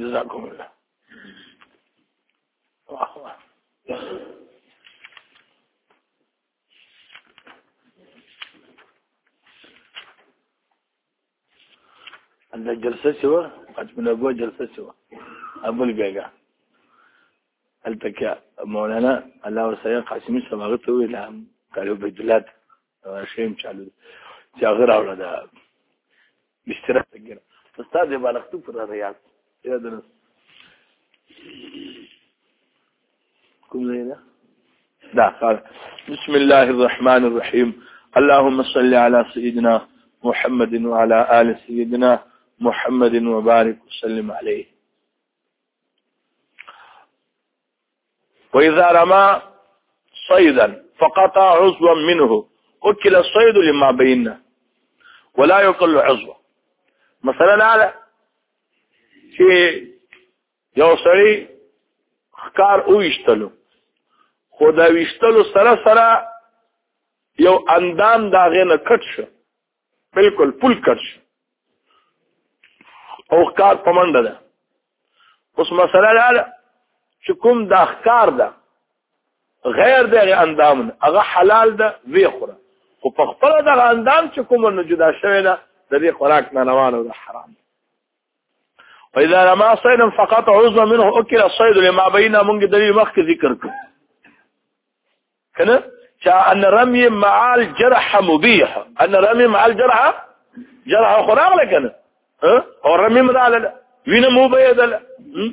جزاكم الله. عند جلسة سوا قد من أبوه جلسة سوا أبو البيقى التكاء مولانا الله وسيق قاسمي سماغته إلى قالوا بجلاد شيء مشعلوا جاغر أولا ده باشتراك تقرأ أستاذ يبقى لختوب في الرياض يا درس كم زي ده قال بسم الله الرحمن الرحيم اللهم صل على سيدنا محمد وعلى آل سيدنا محمد وبارك وسلم عليه. وإذا رمى صيدا فقطع عضوا منه أكل الصيد لما بينه ولا يقل عضوا. مثلا على شيء يوصلي خكار او يشتلو خدا ويشتلو سره یو اندام داغه نه کټ شو بالکل پول کټ شو او خکار پمنډه ده. اوس مسله ده چې کوم د اخکار ده غیر دغه اندام نه هغه حلال ده وی خوره خو په خپل دغه اندام چې کوم نه جدا شوی ده د دې خوراک نه روان او حرام. وإذا رمى صيدا فقط عضوا منه أكل الصيد لما بينه من دليل مخ ذكركم كنا أن رمي مع الجرح مبيح أن رمي مع الجرح جرح خراغ لكنا أو رمي مع لا وين مو بيد لا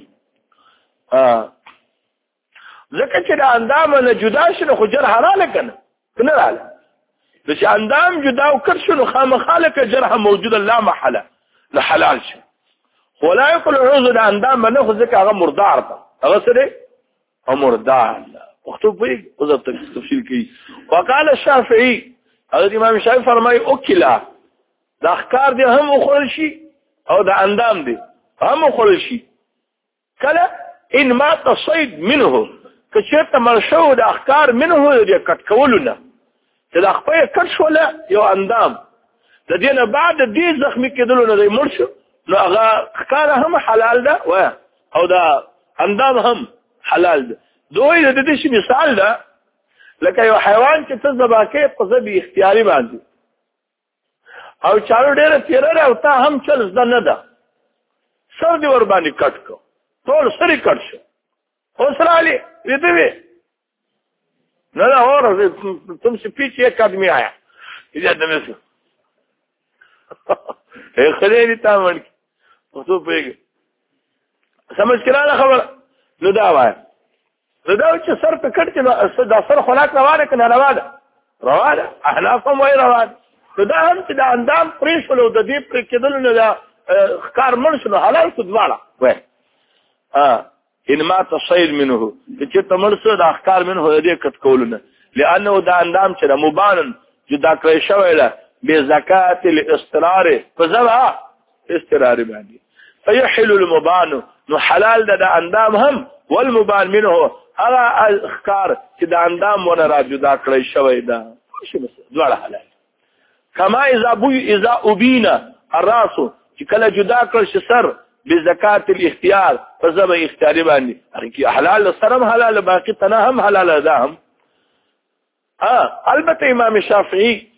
ذكر كده عندما جداش نخو جرح لا لكنا كنا لا بس عندما جدا وكرش نخام خالك جرح موجودا لا محل لحلال شيء ولا يقول عوض عندما ناخذ ذكر هغه مرضع ده هغه سره او مرضع مكتوب فيه وضبط تفصيل كي. وقال الشافعي هذا الامام الشافعي فرمای اوکلا د اخکار دي هم خورل شي او د اندام دي هم خورل شي کله ان ما تصيد منه کچته مرشو د اخکار منه د کټ کولونه د خپل کټ شوله یو اندام د دینه بعد دې زخمی کېدل نه مرشو نو هغه ښکار هم حلال ده او دا اندام هم حلال ده. دوی د دې شي مثال ده لکه یو حیوان چې ته ذبح کې په ځبې اختیاري باندې او چالو ډېر تیرره او ته هم چل زده نه ده سر دې ور باندې کټ کو ټول سری کټ شو اوسره علي دې وي نه اور तुम से पीछे एक आदमी आया इधर दमे से خليني تعمل مكتوب فيه سمج کړه خبر نو دا وای نو دا چې سر په کټ کې دا سر خلاق روانه کنه روانه احناف هم وای روانه نو دا هم چې دا اندام پرې شول د دې پر کېدل نه دا ښکار مړ شو حلال څه دواړه وای ان ما تصيد منه چې تمرسو دا ښکار منه دې کټ کولونه لانه دا اندام چې مبان جدا کړی شوی له بزکات الاسترار فذبح استرار باندې فيحل المبان نو حلال ده اندام هم والمبان منه هغه اخکار چې د اندام ونه را جدا کړی شوی ده شي بس دواړه حلال. کما اذا ابینا الراس چې کله جدا کړ شي سر بزکات الاختیار فذبح اختیاري باندې هغه حلال سرم حلال باقي تنه هم حلال ده هم. البته امام شافعي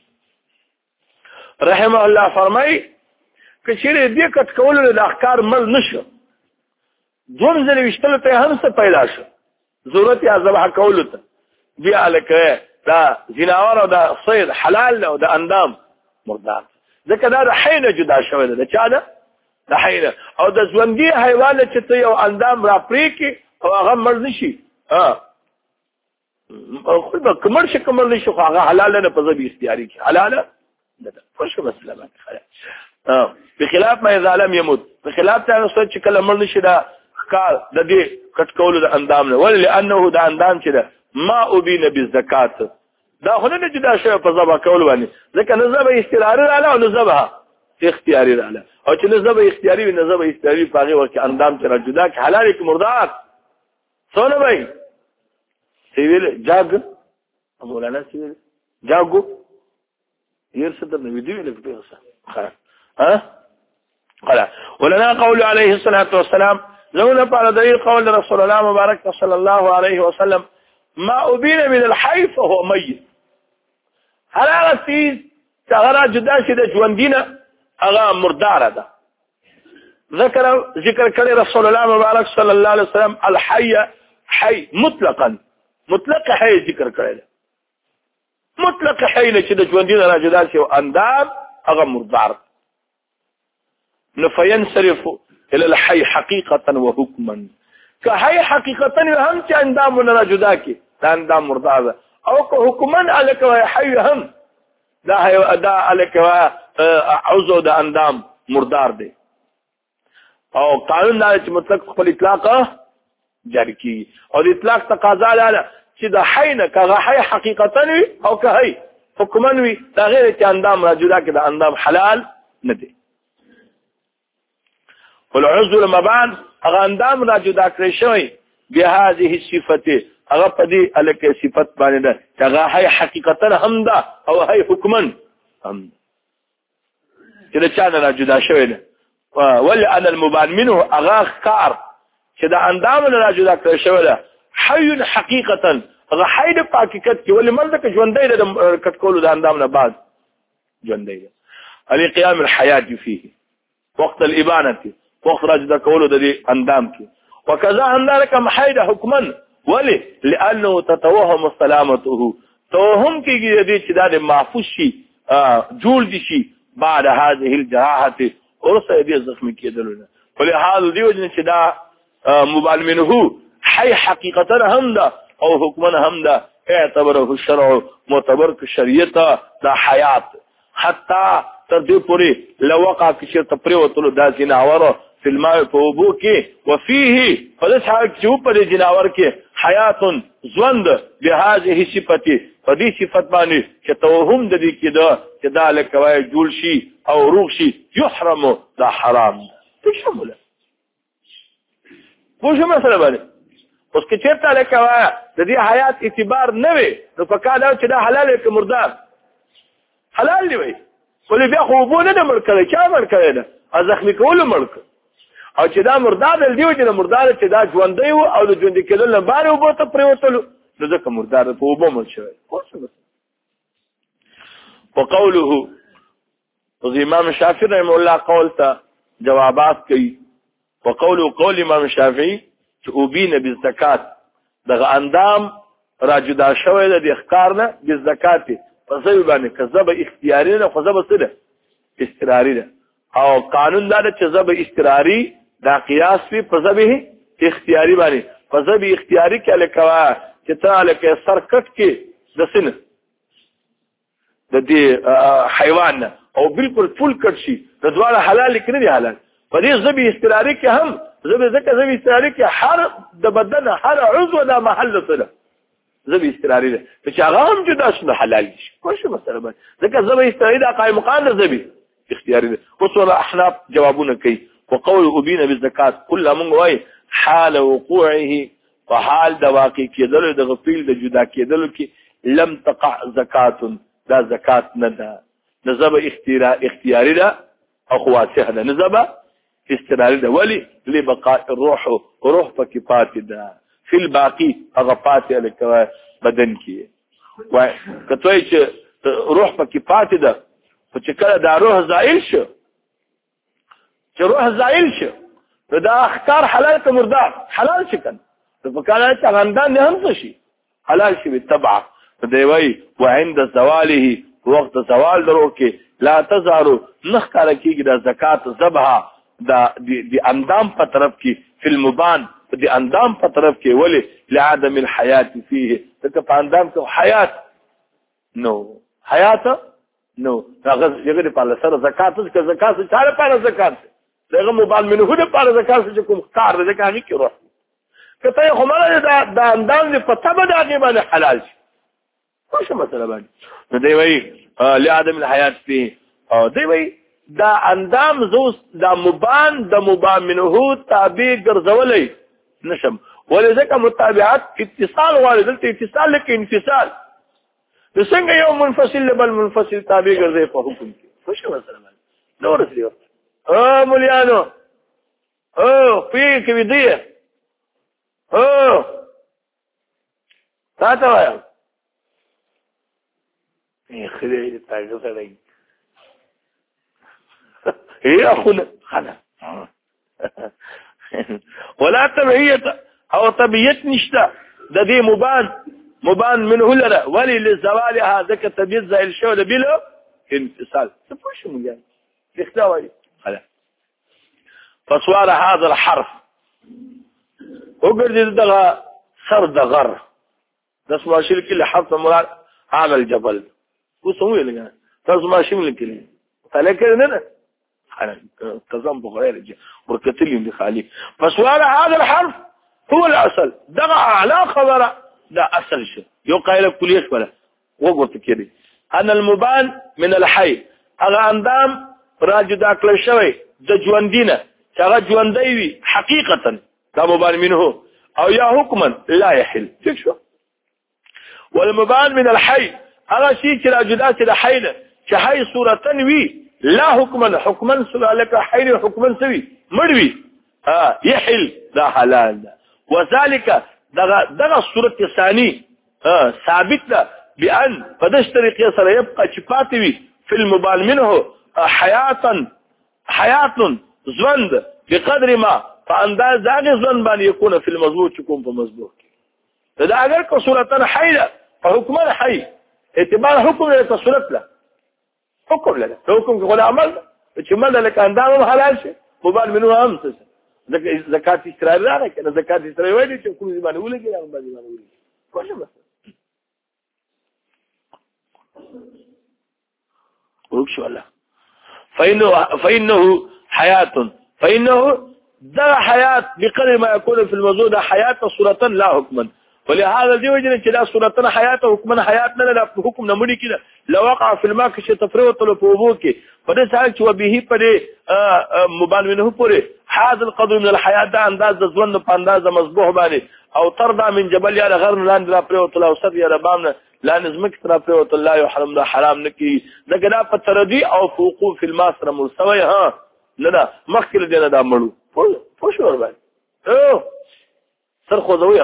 رحمه الله فرمای کچېره دې کټ کول د احکار مل نشو دوم ځل وشتل ته هم څه پیدا شو ضرورت یا ذبح کول ته بیا لکه دا زناور او دا صید حلال او دا اندام مردار ځکه دا حین جدا شوی ده چا ده د حین او د ژوندۍ حیوان چې ته یو اندام را پریکي او هغه مرض نشي خو به کمر شي کمر نشي خو هغه حلال نه په ځبي اختیاري کې حلال ده خوشو مسله باندې بخلاف ما اذا لم يموت بخلاف ته څه چې کله مړ نشي دا کار د دې کټ کول د اندام نه ول لانه دا اندام چې ده ما ابين بالزکات دا خو نه جدا شوی په ذبح کول باندې ځکه نه ذبح استراري رااله او نه ذبح اختیاري رااله او چې نه ذبح اختیاري وي نه ذبح اختیاري په هغه وخت اندام چې جدا کې حلال کې مردار څونه وای سیویل جاګ مولانا سیویل جاګو يرسل من فيديو اللي في خلاص قال ولنا قول عليه الصلاة والسلام زمونه پر دلیل قول رسول الله مبارک صلی الله علیه وسلم ما ابین من الحي فهو ميت. هر هغه چیز چې هغه جدا شي د ژوندینه هغه مرداره ده. ذکر کړی رسول الله مبارک صلی الله علیه وسلم الحي حي مطلقا مطلق حي ذکر کړی ده. مطلق حي چې د ژوندینه را جدا شي او اندام هغه مردار. نو فینصرف الى الحي حقیقتا وحکما. که حي حقیقتا هم چې اندامونه را جدا کی دا اندام مردار ده او که حکما الکه حي هم دا الکه عضو د اندام مردار دی. او قانون دا چې مطلق خپل اطلاق جاری کی او د اطلاق تقاضا ده چې د حي نه که حي حقیقتا وي او که حي حکما وي دا غیر چې اندام را جدا کی د اندام حلال نه دی. والعضو المبان هغه اندام را جدا کړی شوی به هذه الصفته هغه په دې الکه صفت باندې ده چې هغه حي حقیقتا هم ده او حي حکما هم چې چا نه را جدا شوی ده. ول ان المبان منه هغه کار چې د اندام نه را جدا کړی شوی ده حي حقیقتا هغه حي د حقیقت کې ولې مرده کې ژوندۍ ده کټ کولو د اندام نه بعد ژوندۍ ده. القيام الحياه فيه وقت الابانه وقت راجدا کولو د دې اندام کې وکذا اندارک محید حکما ولی لانه تتوهم سلامته توهم کېږي دې چې دا محفوظ شي جوړ دي شي بعد هذه الجراحه ورسه دې زخمی کېدلونه. ولهذا دی وجه چې دا مبال منه حي حقیقتا هم ده او حکما هم ده اعتبره الشرع معتبر ک شریعت دا حیات حتی تر دې پورې لوقع کې چې تپریوتلو دا جناور في الماء فوبو کې وفيه فدس حال چې په دې جناور کې حیات ژوند به هذه صفته فدې صفت باندې چې توهم د دې کې دا چې دا لکوي جول شي او روغ شي يحرم دا حرام تشمله وجه مثلا باندې اوس کې چیرته لکوي د دې حیات اعتبار نه وي نو په کاله چې دا حلال کې مردار حلال دی وي ولې بیا خو بو نه مړ کړي چا مړ کړي دا زخمی کول مړ او چې دا مردار دی چې مردار چې دا ژوندۍ وو او د ژوندۍ کېدل نه بار وبو ته پریوتلو نو ځکه مردار په وبو مړ شوی. وقوله امام شافعي رحمه الله قول ته جوابات کوي. وقوله قول امام شافعي چې وبینه بالزکات دغه اندام را جدا شوی د اخکار نه بالزکات په ځای باندې کذب اختیاري نه خو ځب څه ده استقراري ده او قانون دا چې ځب استقراري دا قیاس په ذبه اختیاري باندې په ذبه اختیاري کې لکه چې تعالی کې سرکټ کې د سن د دې حیوان او بالکل فل کټ شي د دواړه حلال کې نه دي حلال په دې ذبه استقراري کې هم ذبه استقراري کې هر د بدن هر عضو د محل سره ذبه استقراري ده چې هغه هم جدا شنه حلال شي کومه مسله ده ځکه ذبه استقراري د قائم مقام د ذبه اختیاري ده. وصول احناف جوابونه کوي. وقول ابين بالزکات كل من وای حال وقوعه وحال د واقع کېدل د غفیل د جدا کېدل کې لم تقع زکات دا زکات نه ده نزب اختیاري ده او خواصه ده نزب استقراري ده ولی لبقاء الروح روح پکې پاتې ده فی الباقی هغه پاتې لکه بدن کې وای کته چې روح پکې پاتې ده چې کله دا روح زائل شو چې روح زائل شو دا اخکار حلال که مردار حلال شي کنه په کله چې غندان نه هم شي حلال شي بالتبع دی وای وعند زواله وقت زوال درو کې لا تظهر نخکار کېږي د زکات ذبح د اندام په طرف کې فی المبان د اندام په طرف کې ولی لعدم الحیات فيه ځکه په اندام کې حیات نو حیات نو هغه یغه په لسره زکات څخه زکات څخه په زکات دغه مبال منه د په زکات څخه کوم کار د زکات کې روح کته خو مله د اندام په تبه د غیبه حلال شي څه مسله باندې نو دی وی لعدم الحیات فيه او دی وی دا اندام زوس دا مبان د مبان منه تابع ګرځولې نشم ولذلك متابعات اتصال والدلته اتصال لك انفصال څنګه یو منفصل بل منفصل تابع ګرځي په حکم کې څه مسله نور څه مليانو في کې دی تاسو وایم خدای دې تاسو سره اخونا خلا ولا تبعية او تبعية نشتا ده دي مبان منه لنا ولي للزوال هذا كتبعية زي الشغل بلا انفصال تفوش مجال اختوى خلا فصوار هذا الحرف وقرد دغا سرد غر ده اسمه شرك اللي حرف مراد هذا الجبل وسموه لنا تسمى شمل كلمه فلكن هنا كظن بغير وركتلهم بخالي فسؤال هذا الحرف هو الأصل دغع على خبر ده أصل شيء يقال كل يشبه وقلت كده أن المبان من الحي هذا أندام راجد أكل الشوي ده جواندينة شغا جوانديوي حقيقة كمبان منه أو يا حكما لا يحل شو والمبان من الحي هذا شيء راجدات الحينا كحي صورة وي لا حكما لك حين حكما سوي مروي يحل ذا حلال وذلك دغ الصورة الثانية ثابت بأن فدشتري قيصر يبقى شفاتي في المبال منه حياة زوند بقدر ما فأنداز داغ زوند بان يكون في المضبوط يكون في مضبوط إذا أقلك صورة حية فحكما حي اعتبار حكم لك صورة له حكم لنا حكم كقول عمل تشمل لك اندام حلال شيء مبال منه امس زكاه اسرائيل لا كده زكاه اسرائيل وين تكون زمان ولا كده ما زمان ولا كل ما وشو الله فانه حياه ده حياه بقدر ما يكون في الموجود حياه صوره لا حكما ولهذا دي وجه كده صورتنا حياته حكمنا حياتنا لا حكم نمدي كده لو وقع في الماء كش تفريط لفوبوك فدسالك وبه پدې مبان منه پوره هذا القدر من الحياه ده انداز ځوند په انداز مصبوح باندې او ترضى من جبل يا غر لاند لا پريوت لا وسط يا ربامنا لا نزمك ترى پريوت الله يحرم ده حرام نکي دغه دا پتردي او فوقو في الماء سره مستوي نه مخکله دینه دا مړو پوښ ور باندې سر خوځوي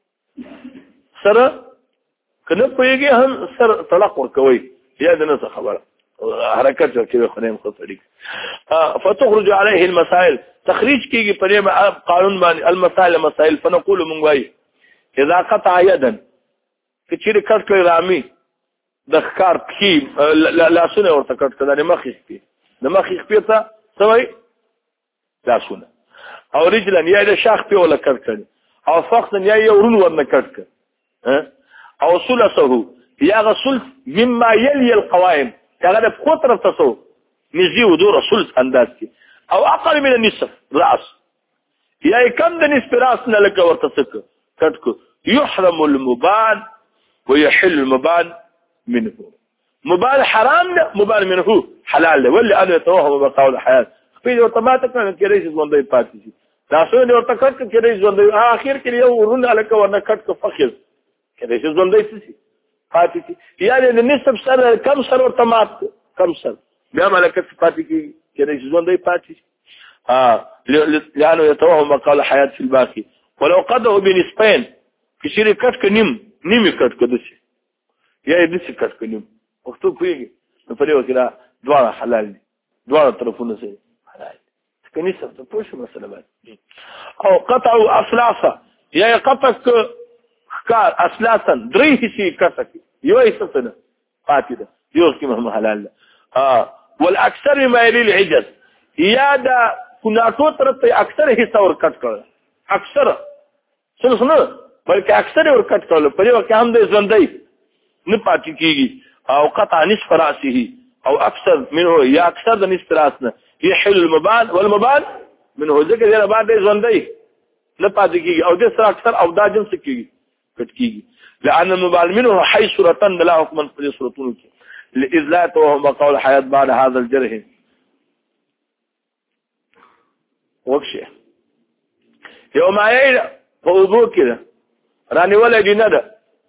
سره کنه پويږي هم سر طلاق ورکوي یا د نس خبره حرکت کوي خنیم خطري فتخرج عليه المسائل تخريج کیږي په قانون باندې المسائل مسائل فنقول من واي اذا قطع يدا کچیر کټ کړی رامي د ښکار کی لاسونه ورته کټ کړه د مخې په د مخې په ته سوي لاسونه او رجلا یا د شاخ په ولا کټ کړي او فقط یا یورون ورنه کټ کړ او ثلثه یا غسل مما يلي القوائم هذا بقطر التصوف نزي ودور ثلث انداز کی او اقل من النصف راس یا كم د نصف راس نه لګ ورته څک کټ يحرم المبان ويحل المبان منه مبان حرام ده مبان منه حلال ده ولا انا يتوهم بقول الحياه في اوتوماتيك كده رئيس وندي پاتې تاسو نه ورته کټ کې رئیس وندي اخر کې یو ورونه الک ورنه کټ فخر كده رئيس وندي سي پاتې يعني النسب سره كم سر ورته مات كم سر بیا ملکت پاتې کې رئیس وندي پاتې لانه يتوهم بقول الحياه في الباقي ولو قده بنسبين في شركات كنيم نیمه کټ کدسي یا دې کټ کنیم وختو کوي نو په یو کې دا دواړه حلال دي دواړه طرفونه سي حلال کني څه ته پوښتنه مسله باندې او قطع اصلاصه یا قطع کار اصلاصا درې هي کټ یو هي څه نه پاتې ده یو کې هم حلال ده والاكثر ما يلي العجز یا دا کناټو طرف ته اکثر حصہ ور کټ کړ اکثر څه بلکې اکثر ور کټ کول په یو کې هم د ژوندۍ نه پاتې کیږي او قطع نصف راسه او اکثر منه یا اکثر د نصف راسه يحل المبان والمبان منه ذکر یې بعد د ژوندۍ نه پاتې کیږي او د سره اکثر او دا جنس کیږي کټ کیږي لأن المبال منه حي صورة لا حكما في صورتون لإذلات وهم قول حياة بعد هذا الجرح وكشه يوم عيدا فوضوه كده راني ولا دي ندى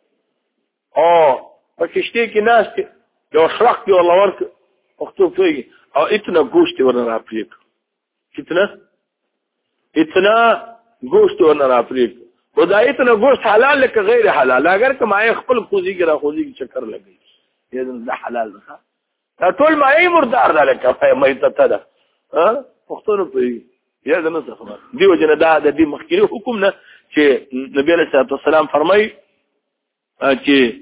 فكشتي كي ناس لو شرقتي والله ورك اختوب فيه او اتنا قوشتي وانا رابيك كتنا اتنا گوشت ورنه راپریک و دا اتنا گوشت حلال لکه غیر حلال اگر که مایه خپل خوزی کی را خوزی کی چکر لگی یې دا حلال ده دا ټول مایه مردار ده لکه میته ده ها پښتون په یا دا نه خبر دیو جن دا د دې مخکې حکم نه چې نبی علیہ الصلوۃ والسلام فرمای چې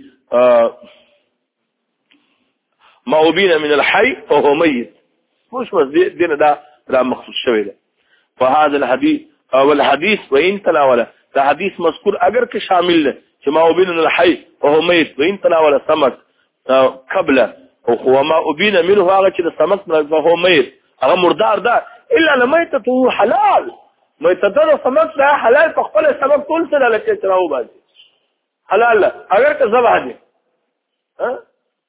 ما وبین من الحي وهو ميت مش بس دين دا مخصوص شوی ده فهذا الحديث او الحديث وان تناول دا حدیث مذکور اگر که شامل ده چې ما وبین من الحي وهو ميت وان تناول سمك قبل او ما وبین منه هغه چې د سمك وهو ميت هغه مردار ده الا لميته حلال ميته ده سمك ده حلال په خپل سبب ټول سره لکه چراو باندې حلال اگر که ذبح دي ها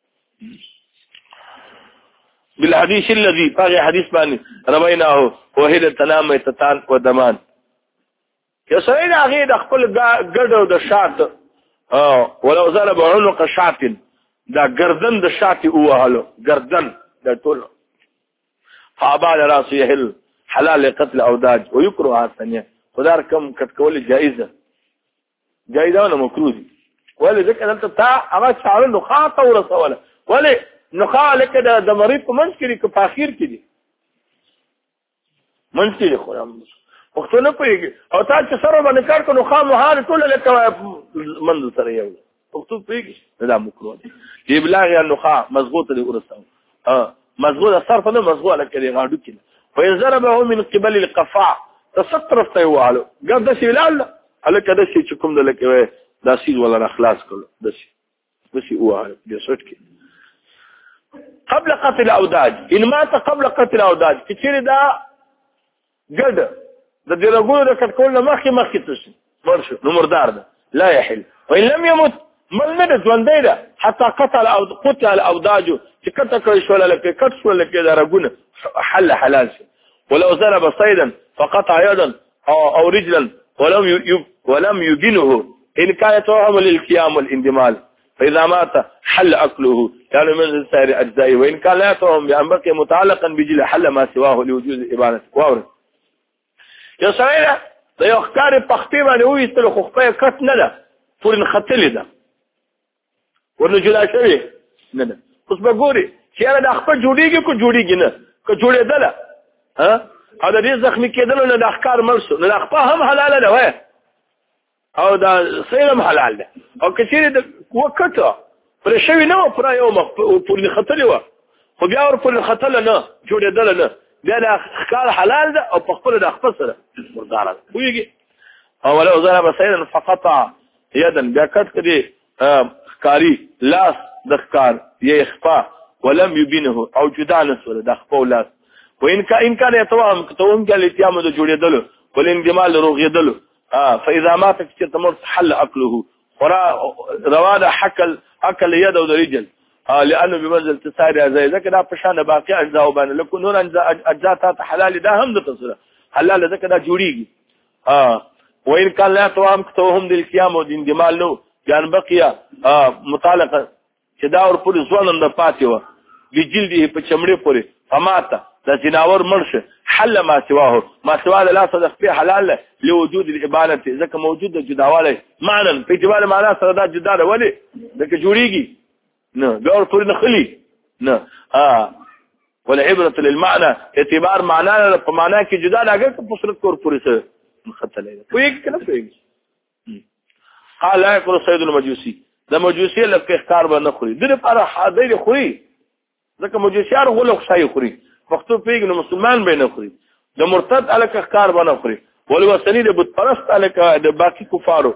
بالحديث الذي باقي حديث باني رويناه وهد تنام ميتتان ودمان يا سيد اغي د خپل ګډو د شات ولو ضرب عنق شات دا گردن د شات اوهلو گردن د ټول فابال راس يهل حلال قتل اوداج ويكره ثانيه خدار كم کټکول جائزه ولا مکروه ولا ذکر انت تا هغه شعر نو خاطه ورسوله ولا نخا لکه د مریض په منځ کې په اخر کې دي منځ کې خو وختونه پیږي او تا چې سره باندې کار کو نخا مهار ټول لکه منځ سره یو وختو پیږي دا مکروه دي ابلاغ النخا مضغوط دي ورسو مضغوط صرف نه مضغوط لکه دی غاډو کې فيضربه من قبل القفاع تسترف تيواله قد دشي لا هلك دشي چې کوم د لکه دا سیز ولا اخلاص کړو دشي اوه دې سټ کې قبل قتل اوداج ان مات قبل قتل اوداج کچېر دا ګډ د دې رګونو د کټکول مخکې تشي ورشه نو مردار ده لا يحل وان لم يمت ملمد ژوندې ده حتى قتل اوداج چې کته کوي شو لکه کټ شو لکه دا رګونه حلال شي ولو ضرب صيدا فقطع يدا او رجلا ولم يبينه ان كان توهم للقيام والاندمال فإذا مات حل أكله يعني من سائر أجزائه وإن كان لا يتوهم بأن بقي متعلقا بجل حل ما سواه لوجود إبانة واورد يا سائرة دا یو ښکارې پختې باندې وویستلو خو خپه یې کټ نه ده پورې نښتلې ده ورنه جدا شوې نه ده اوس به ګورې چې یاره دا خپه جوړېږي که جوړېږي نه که جوړېدله او د دې زخمي کېدلو نه دا ښکار مړ شو نو دا خپه هم حلاله ده وایه او دا سیلم حلال ده او که چیرې د وکټه پرې شوي نه وه پوره یو مخ پورې نښتلې وه خو بیا ور پورې نښتله نه جوړېدله نه بیا دا ښکار حلال ده او په خپله د خپه سره مرداره ده پوهېږي او ولو ضرب سیدا فقطع یدا بیا کټ کړي ښکاري لاس د ښکار یا اخفا ولم یبینه او جدا نه سوله د خپه لاس وان كان يتوهم كتوهم قال الاتيام د جوړېدلو والانجمال روغېدلو فاذا مات تمر حل اكله رواد اكل يد او رجل لانه بمنزل تسارع زي ذکر دا پشان باقي اجزاء باندې لکه نور اجزاء ته حلال ده هم د تصره حلال ذکر دا جوړيږي وان كان لا توهم كتوهم للقيام والانجمال له جان بقيه متعلقه چې دا ور پورې ځوانم د پاتې و بجلده په چمړې پورې فماته دا جناور مرشه حل ما سواه ما سواه لا صدق فيه حلال لوجود الابانه ځکه موجود د جداواله معنی په اعتبار معنا سره دا جدا ده ولې دغه جوړیږي نه بیا ورته نه خلی نه والعبره للمعنى اعتبار معنا په معنا کې جدا ده اگر په صورت کور پورې سره مختلفه کوي کنه کوي قال لا يقول سيد المجوسي دا مجوسي لکه ښکار باندې خوري دغه لپاره حاضر خوري ځکه مجوسيار غول خشای خوري پښتو پیګنو مسلمان به نه خوري د مرتد الکه ښکار باندې خوري ولې وسنی د بت پرست الکه د باقی کفارو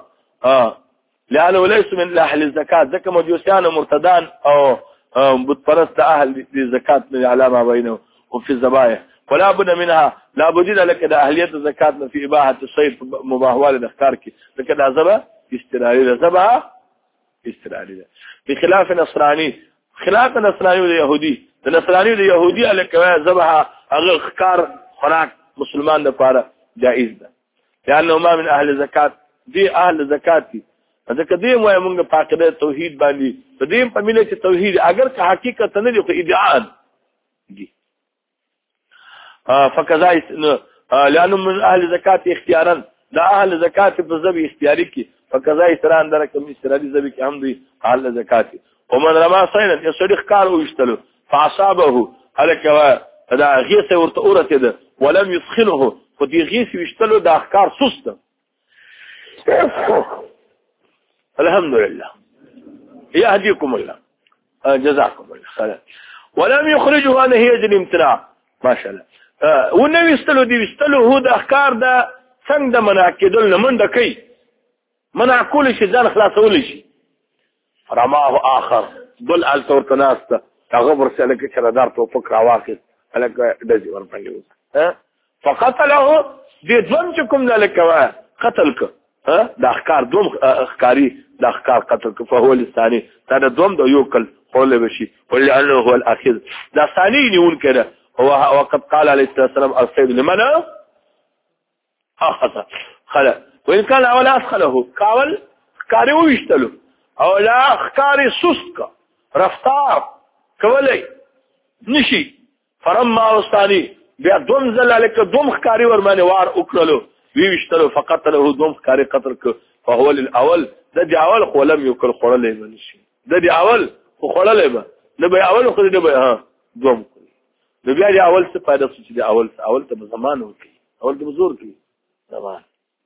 لانه ليس من اهل الزکات ځکه مجوسيان مرتدان او بت پرست اهل الزکات من علامه بينه وفي الذبائح ولا بد منها لا بد لك د اهلیت الزکات في اباحه الصيد مباحوال الاخکار کی لکه د ذبح استراری ذبح استراری بخلاف نصراني خلاف نصراني او يهودي د نصراني او يهودي الکه ذبح هغه اخکار خوراک مسلمان لپاره جائز ده لانه ما من اهل زکات دي اهل زکات دي ځکه دې مو موږ په عقیده توحید باندې په دې په مله چې توحید اگر که حقیقت نه دی خو ادعا دي فكذا لانه من اهل زکات اختیارا دا اهل زکات په ذبح اختیاري کې فقضا استران درکم استرادي ذبح کې هم دی اهل زکات. ومن رما صيدا يصدق کار وشتلو فاصابه هلك دا غيث ورته اورته ده ولم يسخنه فدي غيث وشتلو دا احکار سست. الحمد لله يهديكم الله جزاكم الله خير. ولم يخرجه عن هيج الامتناع ما شاء الله. ونو وستلو دي وستلو هو د احکار دا څنګه د منعکدل منډه کوي منع کول شي ځان خلاصول شي. رماه اخر بل التور تناسته هغه ورسله کې چردار توپک راواخذ هلکه دځي ورپنګو فقتله دي دوم چې کوم لکه قتلک د احکار دوم احکاری د احکار قتلک فهو الثاني دا دوم د یو کل قول بشي ولانه هو الاخير دا ثاني نیون کړه هو وقد قال عليه الصلاه والسلام الصيد لمن اخذ خلا وان كان اول اسخله قاول احکاری وشتلو او لا احکاری سست کا رفتار کولی نشي فرما وستاني بیا دوم زل لك دوم احکاری ورمانه وار وکړلو ویشتلو فقط له دوم احکاری قتل ک فهو الاول د اول خو لم یکل خړلې بنشي د اول خو خړلې به نه به اول خو دې به ها دوم نو بیا د اول څه فائدہ څه دي اول ته زمانه وکي اول ته زور کوي زمان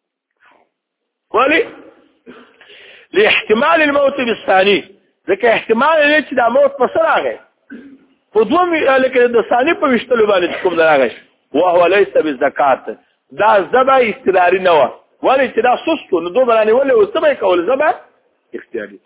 ولی لاحتمال الموت بالثاني ځکه احتمال لري چې د موت په سره راغی په دوم لکه د ثاني په وشتلو باندې کوم راغی وهو ليس بالزکات دا زبا استداري نه و ولی چې دا سستو نو دوه باندې ولې وسبه کول زبا اختیاري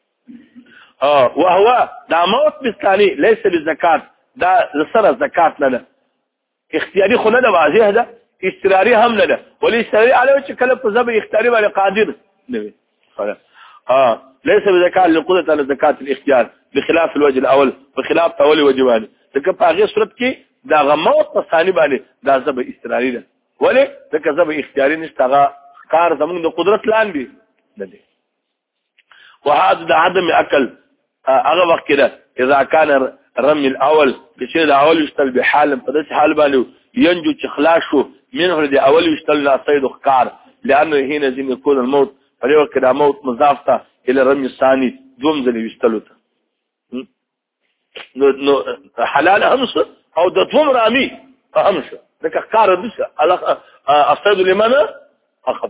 وهو دا موت بالثاني ليس بالزکات دا سره زکات نه ده اختیاري خو نه ده واضح ده استداري هم نه ده ولی استداري علاوه چې کله په زبا اختیاري باندې قادر نه وي ليس بزكاة للقدرة على زكاة الاختيار بخلاف الوجه الأول بخلاف أول وجهاني لكن باغي صورت کې دا غموت په ثاني باندې دا زب استراري ده ولې دا زب اختیاري نشته کار زمون د قدرت لاندې نه دي. وهذا عدم اكل هغه وخت کې اذا كان رمي الاول چې الاول يشتل بحال په داسې حال باندې ينجو چې خلاصو منه د اول يشتل لا صيد خقار لانه هنا زي يكون الموت فليو كده موت مضافته الى رمي الثاني دوم ځلې وشتلو ته نو حلال همس او د دوم رامي همس لکه کار دشه اصيد لمن اخذ.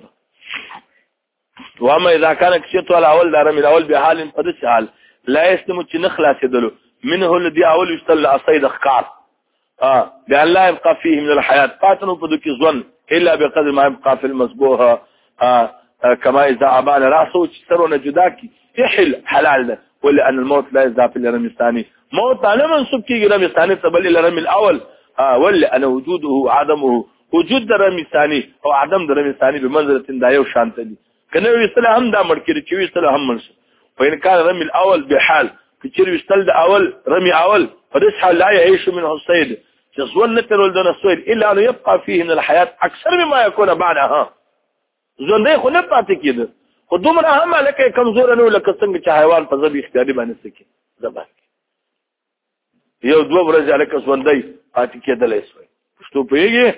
واما اذا كان كشيت الاول د رمي الاول بحال قدس حال لا يسلم چې نخلاص يدلو منه الذي اول يشتل اصيد خقار بان لا يبقى فيه من الحياه قاتل فدك ظن الا بقدر ما يبقى في المسبوح كما إذا أبان رأسه تشترون جداكي يحل حلال ده ولا أن الموت لا يزداف إلا رمي الثاني موت أنا منصب كي رمي الثاني تبل إلا رمي الأول ولا أن وجوده عدمه وجود رمي الثاني أو عدم رمي الثاني بمنزلة دايو شانتلي كانوا يستلها هم دامر كيري كيو يستلها هم منصب وإن كان رمي الأول بحال كيري يستل ده أول رمي أول فدس حال لا يعيش منه الصيد يصول نتر ولدنا الصيد إلا أنه يبقى فيه من الحياة أكثر مما يكون بعدها ژوندې خو نه پاتې کېده خو دومره هم لکه کمزور نه لکه څنګه چې حیوان په ذبح اختیاري باندې سکی ذبح یو دوه ورځې لکه ژوندې پاتې کېدلی شوی پښتو پوهېږي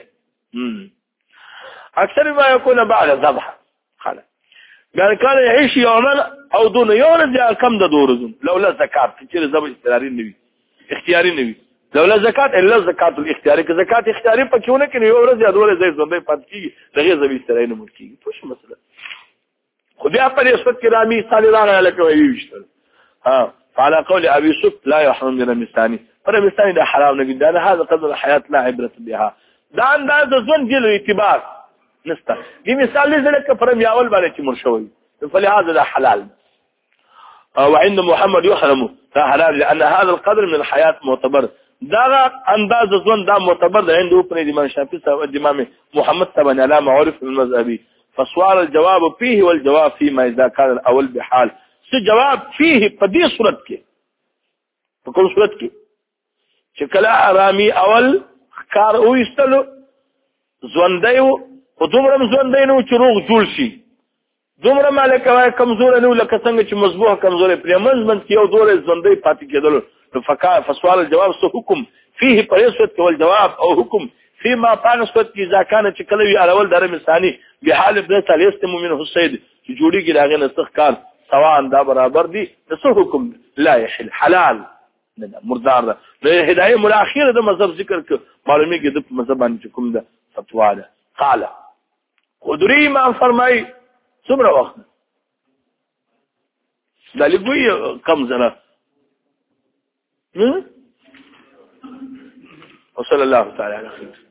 اکثر ما يكون بعد ذبح خلاص يعني كان يعيش يوما او دون يوم یا کم د دورزم لولا زکات چې ذبح اختیاري نه وي اختیاري نه وي لولا زکات الا زکات الاختیاري که زکات اختیاري پکېونه کې یو ورځ یا دوه ورځې ژوندې پاتې کېږي دغه ذبح اختیاري نه مړ کېږي څه مسله خو بیا په دې وخت کې رامي صالحانه لکه ویشتل فعلى قول ابي سوق لا يحرم من المستاني فالمستاني ده حرام نه ده هذا قدر الحياه لا عبره بها دا انداز ځون کې اعتبار نسته دې مثال دې لکه فرم یاول باندې چې مرشوي فلهذا ده حلال وعند محمد يحرم فحلال لان هذا القدر من الحياه معتبر دا انداز ځون دا معتبر ده عند ابن الامام الشافعي او الامام محمد طبعا علامه عرف المذهبي فسؤال الجواب فيه والجواب فيما اذا كان الاول بحال څه جواب فيه په دې صورت کې په کوم صورت کې چې کله ارامي اول کار وېستلو ژوندۍ او دومره ژوندۍ نو چې روغ جوړ شي دومره مالک وای کمزور نه لکه څنګه چې مصبوح کمزور پرمنځ من کې یو دوره ژوندۍ پاتې کېدل فسؤال الجواب سو حکم فيه پرېسوت کول جواب او حکم فيما پانسوت کی اذا كان چې کله وی الاول درم ثاني بحال ابن ثالث منه السيد چې جوړیږي داغه نسخ کار سواء دا برابر دي څه حکم لا يحل حلال نه مردار ده نو هدايه ملاخره د مذهب ذکر ک معلومي کې د مذهب باندې کوم ده فتوا ده قال خدري ما فرمای څومره وخت دا لګوي کم زنه وصلى الله تعالى على خير